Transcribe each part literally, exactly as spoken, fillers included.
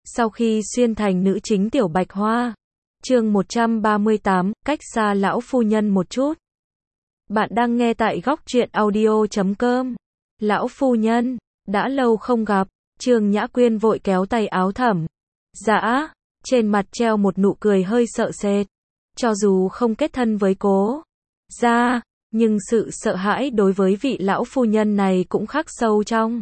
Sau khi xuyên thành nữ chính Tiểu Bạch Hoa. Chương một trăm ba mươi tám, cách xa lão phu nhân một chút. Bạn đang nghe tại góc truyện audio chấm com. Lão phu nhân, đã lâu không gặp. Trương Nhã Quyên vội kéo tay áo Thẩm Dã, trên mặt treo một nụ cười hơi sợ sệt. Cho dù không kết thân với Cố gia, nhưng sự sợ hãi đối với vị lão phu nhân này cũng khắc sâu trong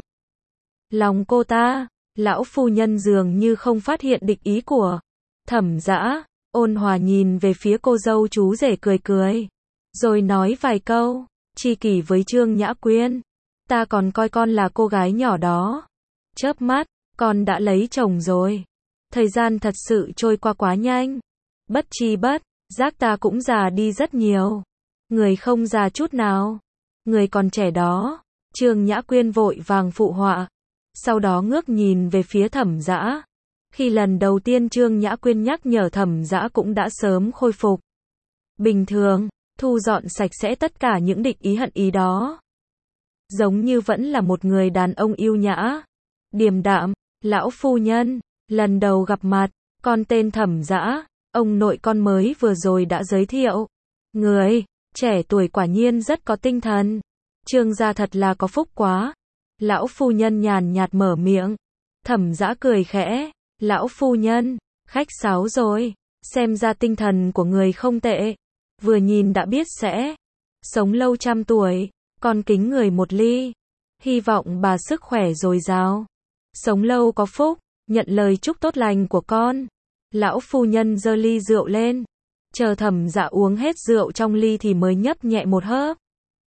lòng cô ta. Lão phu nhân dường như không phát hiện địch ý của Thẩm Dã, ôn hòa nhìn về phía cô dâu chú rể cười cười, rồi nói vài câu tri kỷ với Trương Nhã Quyên. Ta còn coi con là cô gái nhỏ đó. Chớp mắt, con đã lấy chồng rồi. Thời gian thật sự trôi qua quá nhanh. Bất tri bất giác ta cũng già đi rất nhiều. Người không già chút nào. Người còn trẻ đó. Trương Nhã Quyên vội vàng phụ họa. Sau đó ngước nhìn về phía Thẩm Dã. Khi lần đầu tiên Trương Nhã Quyên nhắc nhở Thẩm Dã cũng đã sớm khôi phục bình thường, thu dọn sạch sẽ tất cả những địch ý hận ý đó. Giống như vẫn là một người đàn ông yêu nhã, điềm đạm. Lão phu nhân, lần đầu gặp mặt, con tên Thẩm Dã, ông nội con mới vừa rồi đã giới thiệu. Người trẻ tuổi quả nhiên rất có tinh thần. Trương gia thật là có phúc quá. Lão phu nhân nhàn nhạt mở miệng. Thẩm Dã cười khẽ. Lão phu nhân, khách sáo rồi. Xem ra tinh thần của người không tệ. Vừa nhìn đã biết sẽ sống lâu trăm tuổi. Con kính người một ly. Hy vọng bà sức khỏe dồi dào, sống lâu có phúc. Nhận lời chúc tốt lành của con. Lão phu nhân giơ ly rượu lên. Chờ Thẩm Dã uống hết rượu trong ly thì mới nhấp nhẹ một hớp.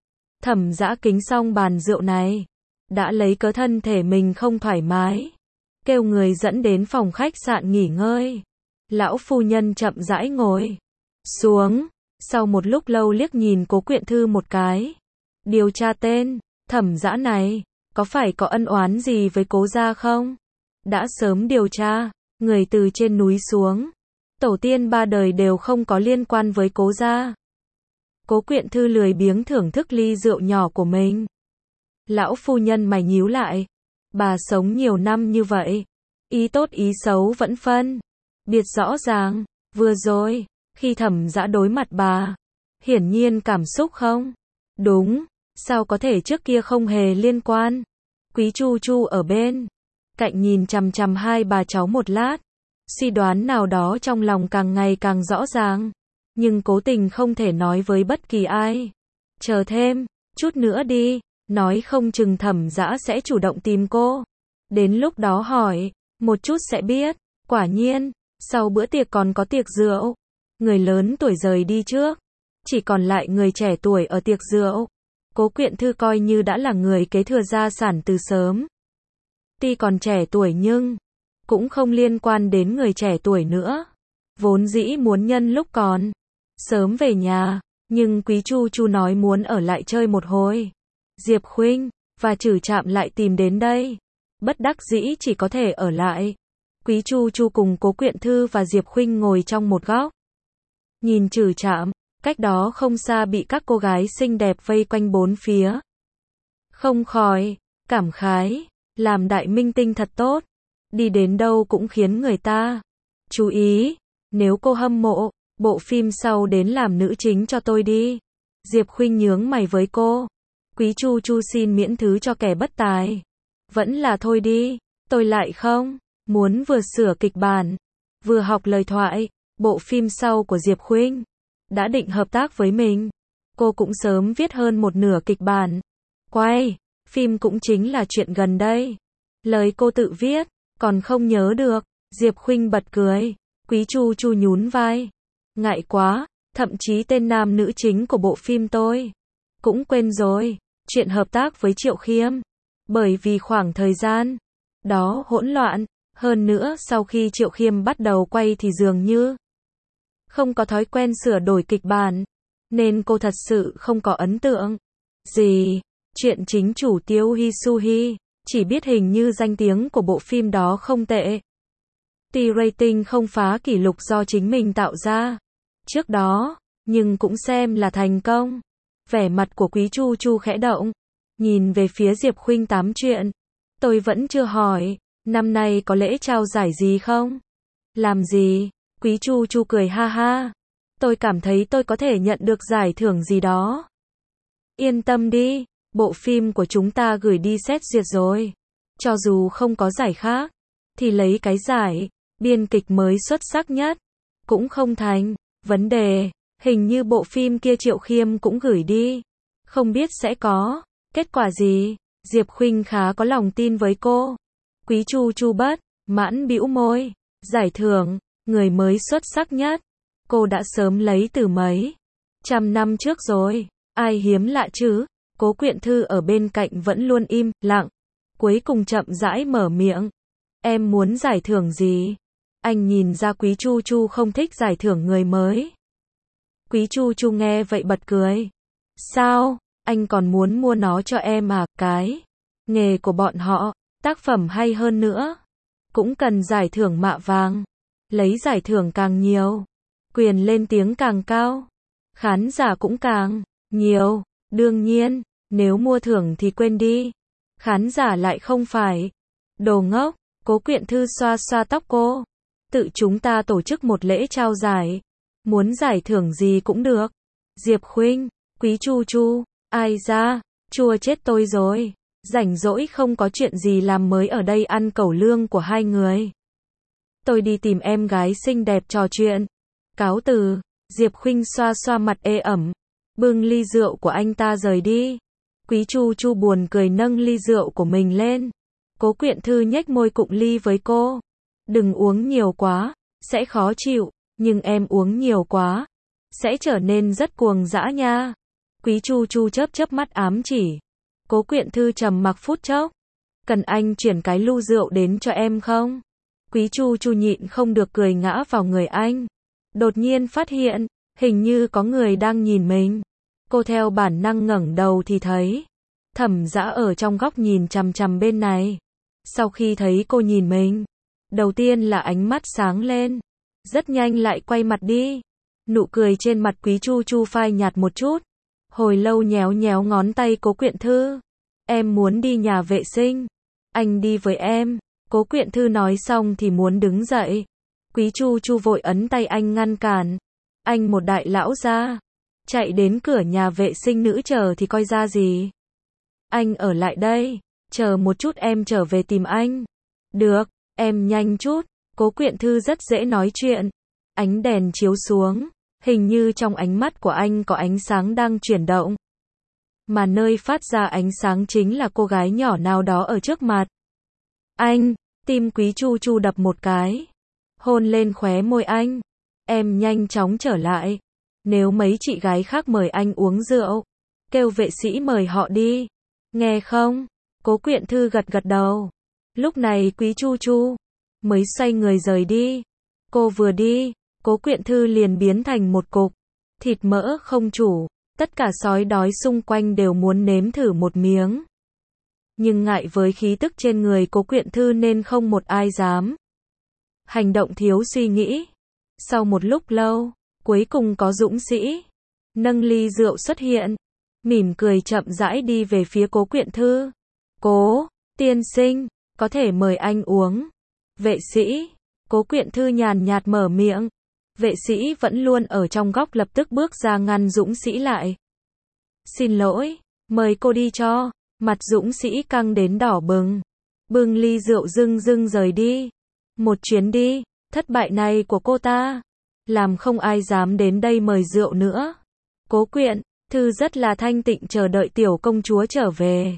Thẩm Dã kính xong bàn rượu này, đã lấy cớ thân thể mình không thoải mái, kêu người dẫn đến phòng khách sạn nghỉ ngơi. Lão phu nhân chậm rãi ngồi xuống, sau một lúc lâu liếc nhìn Cố Quyện Thư một cái. Điều tra tên Thẩm Dã này, có phải có ân oán gì với Cố gia không? Đã sớm điều tra, người từ trên núi xuống, tổ tiên ba đời đều không có liên quan với Cố gia. Cố Quyện Thư lười biếng thưởng thức ly rượu nhỏ của mình. Lão phu nhân mày nhíu lại. Bà sống nhiều năm như vậy, ý tốt ý xấu vẫn phân biệt rõ ràng. Vừa rồi, khi Thẩm Dã đối mặt bà, hiển nhiên cảm xúc không đúng. Sao có thể trước kia không hề liên quan? Quý Chu Chu ở bên cạnh nhìn chằm chằm hai bà cháu một lát, suy đoán nào đó trong lòng càng ngày càng rõ ràng, nhưng cố tình không thể nói với bất kỳ ai. Chờ thêm chút nữa đi, nói không chừng Thẩm Dã sẽ chủ động tìm cô. Đến lúc đó hỏi một chút sẽ biết. Quả nhiên, sau bữa tiệc còn có tiệc rượu. Người lớn tuổi rời đi trước, chỉ còn lại người trẻ tuổi ở tiệc rượu. Cố Quyện Thư coi như đã là người kế thừa gia sản từ sớm. Tuy còn trẻ tuổi nhưng cũng không liên quan đến người trẻ tuổi nữa. Vốn dĩ muốn nhân lúc còn sớm về nhà, nhưng Quý Chu Chu nói muốn ở lại chơi một hồi. Diệp Khuynh và Trử Trạm lại tìm đến đây. Bất đắc dĩ chỉ có thể ở lại. Quý Chu Chu cùng Cố Quyện Thư và Diệp Khuynh ngồi trong một góc. Nhìn Trử Trạm, cách đó không xa bị các cô gái xinh đẹp vây quanh bốn phía. Không khỏi cảm khái, làm đại minh tinh thật tốt. Đi đến đâu cũng khiến người ta chú ý. Nếu cô hâm mộ, bộ phim sau đến làm nữ chính cho tôi đi. Diệp Khuynh nhướng mày với cô. Quý Chu Chu xin miễn thứ cho kẻ bất tài. Vẫn là thôi đi, tôi lại không muốn vừa sửa kịch bản, vừa học lời thoại. Bộ phim sau của Diệp Khuynh đã định hợp tác với mình. Cô cũng sớm viết hơn một nửa kịch bản. Quay phim cũng chính là chuyện gần đây. Lời cô tự viết, còn không nhớ được. Diệp Khuynh bật cười. Quý Chu Chu nhún vai. Ngại quá, thậm chí tên nam nữ chính của bộ phim tôi cũng quên rồi. Chuyện hợp tác với Triệu Khiêm. Bởi vì khoảng thời gian đó hỗn loạn. Hơn nữa sau khi Triệu Khiêm bắt đầu quay thì dường như không có thói quen sửa đổi kịch bản, nên cô thật sự không có ấn tượng gì. Chuyện chính chủ Tiêu Hi Su Hi, chỉ biết hình như danh tiếng của bộ phim đó không tệ. Tuy rating không phá kỷ lục do chính mình tạo ra trước đó, nhưng cũng xem là thành công. Vẻ mặt của Quý Chu Chu khẽ động, nhìn về phía Diệp Khuynh tám chuyện. Tôi vẫn chưa hỏi, Năm nay có lễ trao giải gì không? Làm gì? Quý Chu Chu cười ha ha. Tôi cảm thấy tôi có thể nhận được giải thưởng gì đó. Yên tâm đi, bộ phim của chúng ta gửi đi xét duyệt rồi. Cho dù không có giải khác, thì lấy cái giải biên kịch mới xuất sắc nhất cũng không thành vấn đề. Hình như bộ phim kia Triệu Khiêm cũng gửi đi. Không biết sẽ có kết quả gì. Diệp Khuynh khá có lòng tin với cô. Quý Chu Chu bất mãn bĩu môi. Giải thưởng người mới xuất sắc nhất cô đã sớm lấy từ mấy trăm năm trước rồi. Ai hiếm lạ chứ. Cố Quyện Thư ở bên cạnh vẫn luôn im lặng, cuối cùng chậm rãi mở miệng. Em muốn giải thưởng gì? Anh nhìn ra Quý Chu Chu không thích giải thưởng người mới. Quý Chu Chu nghe vậy bật cười. Sao? Anh còn muốn mua nó cho em à? Cái nghề của bọn họ, tác phẩm hay hơn nữa, cũng cần giải thưởng mạ vàng. Lấy giải thưởng càng nhiều, quyền lên tiếng càng cao, khán giả cũng càng nhiều. Đương nhiên, nếu mua thưởng thì quên đi. Khán giả lại không phải đồ ngốc. Cố Quyện Thư xoa xoa tóc cô. Tự chúng ta tổ chức một lễ trao giải. Muốn giải thưởng gì cũng được. Diệp Khuynh, Quý Chu Chu, ai ra, chua chết tôi rồi. Rảnh rỗi không có chuyện gì làm mới ở đây ăn cẩu lương của hai người. Tôi đi tìm em gái xinh đẹp trò chuyện. Cáo từ. Diệp Khuynh xoa xoa mặt ê ẩm, bưng ly rượu của anh ta rời đi. Quý Chu Chu buồn cười nâng ly rượu của mình lên. Cố Quyện Thư nhếch môi cụng ly với cô. Đừng uống nhiều quá, sẽ khó chịu, nhưng em uống nhiều quá, sẽ trở nên rất cuồng dã nha. Quý Chu Chu chớp chớp mắt ám chỉ. Cố Quyện Thư trầm mặc phút chốc. Cần anh chuyển cái lu rượu đến cho em không? Quý Chu Chu nhịn không được cười ngã vào người anh. Đột nhiên phát hiện, hình như có người đang nhìn mình. Cô theo bản năng ngẩng đầu thì thấy Thẩm Dã ở trong góc nhìn chằm chằm bên này. Sau khi thấy cô nhìn mình, đầu tiên là ánh mắt sáng lên, rất nhanh lại quay mặt đi. Nụ cười trên mặt Quý Chu Chu phai nhạt một chút. Hồi lâu nhéo nhéo ngón tay Cố Quyện Thư. Em muốn đi nhà vệ sinh. Anh đi với em. Cố Quyện Thư nói xong thì muốn đứng dậy. Quý Chu Chu vội ấn tay anh ngăn cản. Anh một đại lão gia, chạy đến cửa nhà vệ sinh nữ chờ thì coi ra gì. Anh ở lại đây, chờ một chút em trở về tìm anh. Được, em nhanh chút. Cố Quyện Thư rất dễ nói chuyện. Ánh đèn chiếu xuống, hình như trong ánh mắt của anh có ánh sáng đang chuyển động. Mà nơi phát ra ánh sáng chính là cô gái nhỏ nào đó ở trước mặt. Anh, tim Quý Chu Chu đập một cái. Hôn lên khóe môi anh. Em nhanh chóng trở lại. Nếu mấy chị gái khác mời anh uống rượu, kêu vệ sĩ mời họ đi. Nghe không? Cố Quyện Thư gật gật đầu. Lúc này Quý Chu Chu mới xoay người rời đi. Cô vừa đi, Cố Quyện Thư liền biến thành một cục thịt mỡ không chủ. Tất cả sói đói xung quanh đều muốn nếm thử một miếng. Nhưng ngại với khí tức trên người Cố Quyện Thư nên không một ai dám. Hành động thiếu suy nghĩ. Sau một lúc lâu, cuối cùng có dũng sĩ nâng ly rượu xuất hiện, mỉm cười chậm rãi đi về phía Cố Quyện Thư. Cố tiên sinh, có thể mời anh uống. Vệ sĩ. Cố Quyện Thư nhàn nhạt mở miệng. Vệ sĩ vẫn luôn ở trong góc lập tức bước ra ngăn dũng sĩ lại. Xin lỗi, mời cô đi cho. Mặt dũng sĩ căng đến đỏ bừng, bưng ly rượu dưng dưng rời đi. Một chuyến đi thất bại này của cô ta làm không ai dám đến đây mời rượu nữa. Cố Quyện Thư rất là thanh tịnh chờ đợi tiểu công chúa trở về.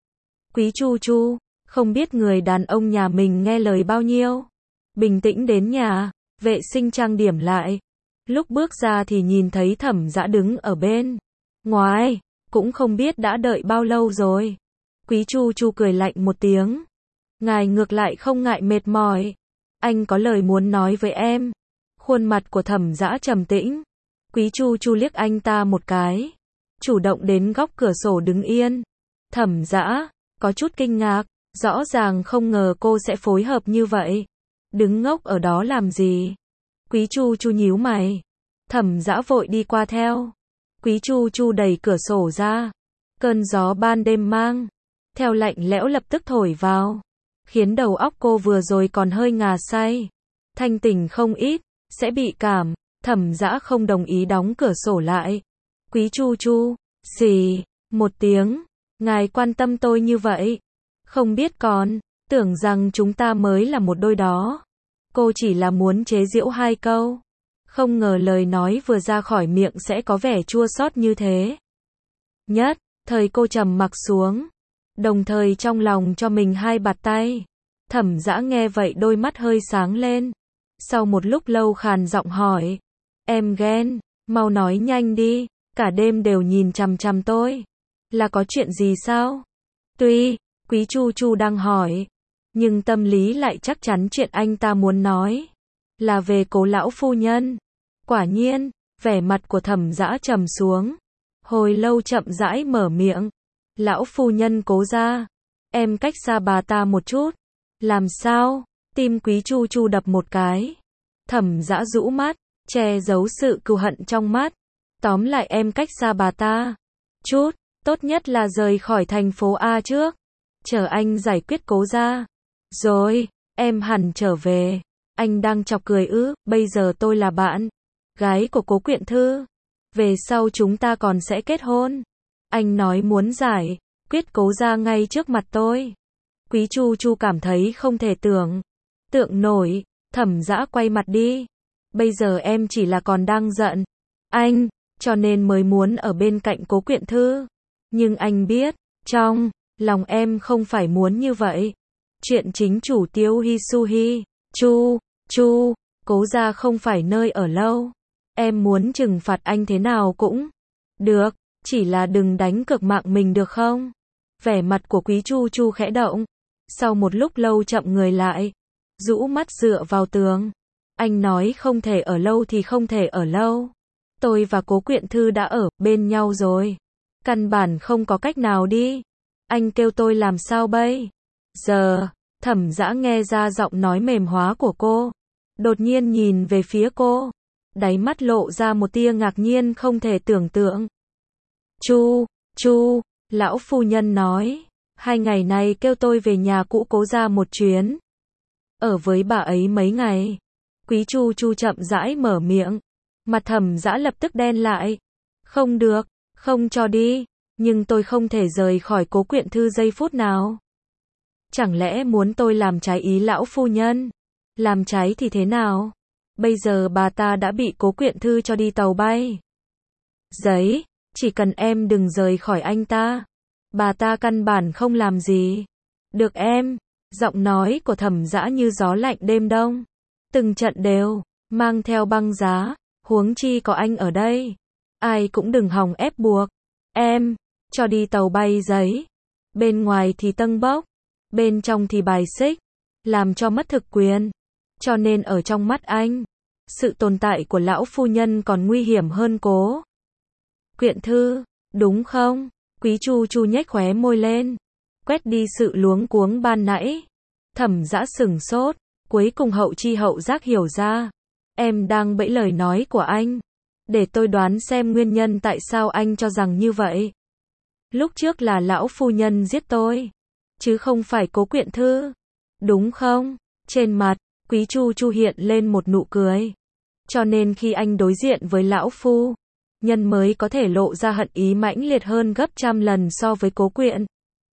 Quý Chu Chu không biết người đàn ông nhà mình nghe lời bao nhiêu. Bình tĩnh đến nhà vệ sinh trang điểm lại. Lúc bước ra thì nhìn thấy Thẩm Dã đứng ở bên ngoài, cũng không biết đã đợi bao lâu rồi. Quý Chu Chu cười lạnh một tiếng. Ngài ngược lại không ngại mệt mỏi. Anh có lời muốn nói với em. Khuôn mặt của Thẩm Dã trầm tĩnh. Quý Chu Chu liếc anh ta một cái, chủ động đến góc cửa sổ đứng yên. Thẩm Dã có chút kinh ngạc, rõ ràng không ngờ cô sẽ phối hợp như vậy. Đứng ngốc ở đó làm gì? Quý Chu Chu nhíu mày. Thẩm Dã vội đi qua theo. Quý Chu Chu đẩy cửa sổ ra. Cơn gió ban đêm mang theo lạnh lẽo lập tức thổi vào, khiến đầu óc cô vừa rồi còn hơi ngà say, thanh tỉnh không ít, sẽ bị cảm. Thẩm Dã không đồng ý đóng cửa sổ lại. Quý Chu Chu, xì, một tiếng, ngài quan tâm tôi như vậy. Không biết còn, tưởng rằng chúng ta mới là một đôi đó. Cô chỉ là muốn chế giễu hai câu. Không ngờ lời nói vừa ra khỏi miệng sẽ có vẻ chua xót như thế. Nhất, thời cô trầm mặc xuống. Đồng thời trong lòng cho mình hai bạt tay. Thẩm Dã nghe vậy đôi mắt hơi sáng lên. Sau một lúc lâu khàn giọng hỏi. Em ghen, mau nói nhanh đi, cả đêm đều nhìn chằm chằm tôi. Là có chuyện gì sao? Tuy, Quý Chu Chu đang hỏi, nhưng tâm lý lại chắc chắn chuyện anh ta muốn nói. Là về Cố lão phu nhân. Quả nhiên, vẻ mặt của Thẩm Dã trầm xuống. Hồi lâu chậm rãi mở miệng. Lão phu nhân Cố gia, em cách xa bà ta một chút. Làm sao? Tim Quý Chu Chu đập một cái. Thẩm Dã rũ mắt, che giấu sự cừu hận trong mắt. Tóm lại em cách xa bà ta chút, tốt nhất là rời khỏi thành phố A trước. Chờ anh giải quyết Cố gia. Rồi, em hẳn trở về. Anh đang chọc cười ư, bây giờ tôi là bạn gái của Cố Quyện Thư. Về sau chúng ta còn sẽ kết hôn. Anh nói muốn giải quyết Cố gia ngay trước mặt tôi. Quý Chu Chu cảm thấy không thể tưởng tượng nổi. Thẩm Dã quay mặt đi. Bây giờ em chỉ là còn đang giận anh, cho nên mới muốn ở bên cạnh Cố Quyện Thư. Nhưng anh biết, trong lòng em không phải muốn như vậy. Chuyện chính chủ Tiêu Hi Su Hi, Chu, Chu, Cố gia không phải nơi ở lâu. Em muốn trừng phạt anh thế nào cũng được, chỉ là đừng đánh cược mạng mình được không? Vẻ mặt của Quý Chu Chu khẽ động. Sau một lúc lâu chậm người lại, rũ mắt dựa vào tường. Anh nói không thể ở lâu thì không thể ở lâu. Tôi và Cố Quyện Thư đã ở bên nhau rồi. Căn bản không có cách nào đi. Anh kêu tôi làm sao bây giờ? Thẩm Dã nghe ra giọng nói mềm hóa của cô. Đột nhiên nhìn về phía cô. Đáy mắt lộ ra một tia ngạc nhiên không thể tưởng tượng. Chu, Chu, lão phu nhân nói. Hai ngày này kêu tôi về nhà cũ Cố gia một chuyến. Ở với bà ấy mấy ngày. Quý Chu Chu chậm rãi mở miệng. Mặt Thẩm Dã lập tức đen lại. Không được, không cho đi. Nhưng tôi không thể rời khỏi Cố Quyện Thư giây phút nào. Chẳng lẽ muốn tôi làm trái ý lão phu nhân? Làm trái thì thế nào? Bây giờ bà ta đã bị Cố Quyện Thư cho đi tàu bay. Giấy, chỉ cần em đừng rời khỏi anh ta. Bà ta căn bản không làm gì. Được em. Giọng nói của Thẩm Dã như gió lạnh đêm đông. Từng trận đều mang theo băng giá, huống chi có anh ở đây. Ai cũng đừng hòng ép buộc em cho đi tàu bay giấy. Bên ngoài thì tâng bốc, bên trong thì bài xích, làm cho mất thực quyền. Cho nên ở trong mắt anh, sự tồn tại của lão phu nhân còn nguy hiểm hơn Cố Quyện Thư, đúng không? Quý Chu Chu nhếch khóe môi lên, quét đi sự luống cuống ban nãy. Thẩm Dã sừng sốt, cuối cùng hậu chi hậu giác hiểu ra. Em đang bẫy lời nói của anh. Để tôi đoán xem nguyên nhân tại sao anh cho rằng như vậy. Lúc trước là lão phu nhân giết tôi, chứ không phải Cố Quyện Thư. Đúng không? Trên mặt, Quý Chu Chu hiện lên một nụ cười. Cho nên khi anh đối diện với lão phu nhân mới có thể lộ ra hận ý mãnh liệt hơn gấp trăm lần so với Cố Quyện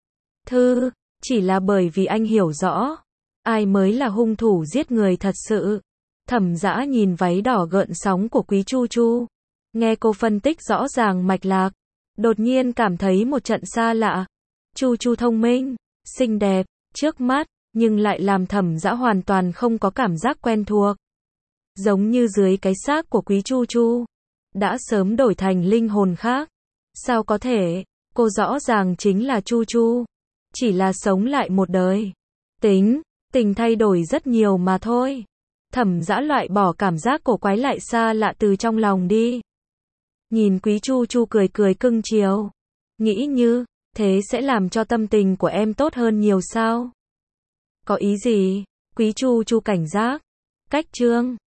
Thư. Chỉ là bởi vì anh hiểu rõ ai mới là hung thủ giết người thật sự. Thẩm Dã nhìn váy đỏ gợn sóng của Quý Chu Chu, nghe cô phân tích rõ ràng mạch lạc, đột nhiên cảm thấy một trận xa lạ. Chu Chu thông minh, xinh đẹp, trước mắt, nhưng lại làm Thẩm Dã hoàn toàn không có cảm giác quen thuộc. Giống như dưới cái xác của Quý Chu Chu đã sớm đổi thành linh hồn khác. Sao có thể? Cô rõ ràng chính là Chu Chu, chỉ là sống lại một đời. Tính, tình thay đổi rất nhiều mà thôi. Thẩm Dã loại bỏ cảm giác cổ quái lại xa lạ từ trong lòng đi. Nhìn Quý Chu Chu cười cười cưng chiều. Nghĩ như, thế sẽ làm cho tâm tình của em tốt hơn nhiều sao? Có ý gì? Quý Chu Chu cảnh giác. Cách chương